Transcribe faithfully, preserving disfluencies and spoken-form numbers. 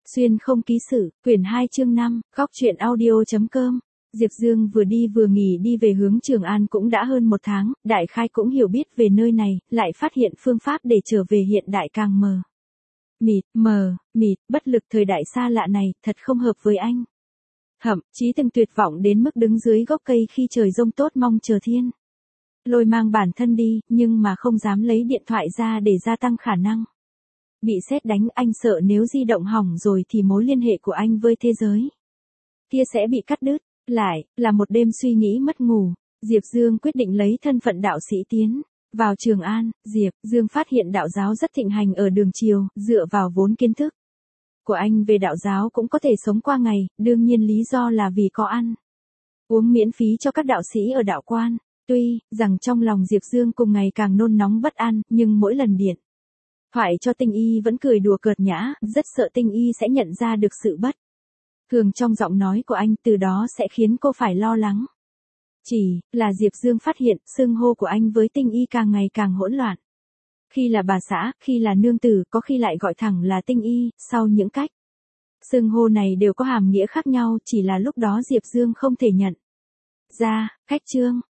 Xuyên không ký sự, quyển hai chương năm, góc truyện audio.com. Diệp Dương vừa đi vừa nghỉ đi về hướng Trường An cũng đã hơn một tháng, đại khai cũng hiểu biết về nơi này, lại phát hiện phương pháp để trở về hiện đại càng mờ. Mịt, mờ, mịt, bất lực thời đại xa lạ này, thật không hợp với anh. Thậm chí từng tuyệt vọng đến mức đứng dưới gốc cây khi trời giông tốt mong chờ thiên lôi mang bản thân đi, nhưng mà không dám lấy điện thoại ra để gia tăng khả năng bị sét đánh. Anh sợ nếu di động hỏng rồi thì mối liên hệ của anh với thế giới kia sẽ bị cắt đứt. Lại, là một đêm suy nghĩ mất ngủ, Diệp Dương quyết định lấy thân phận đạo sĩ tiến vào Trường An. Diệp Dương phát hiện đạo giáo rất thịnh hành ở Đường Triều, dựa vào vốn kiến thức của anh về đạo giáo cũng có thể sống qua ngày, đương nhiên lý do là vì có ăn uống miễn phí cho các đạo sĩ ở đạo quan. Tuy rằng trong lòng Diệp Dương cùng ngày càng nôn nóng bất an, nhưng mỗi lần điện thoại cho Tinh Y vẫn cười đùa cợt nhã, rất sợ Tinh Y sẽ nhận ra được sự bất thường trong giọng nói của anh, từ đó sẽ khiến cô phải lo lắng. Chỉ là Diệp Dương phát hiện, xưng hô của anh với Tinh Y càng ngày càng hỗn loạn. Khi là bà xã, khi là nương tử, có khi lại gọi thẳng là Tinh Y, sau những cách xưng hô này đều có hàm nghĩa khác nhau, chỉ là lúc đó Diệp Dương không thể nhận ra. Khách Trương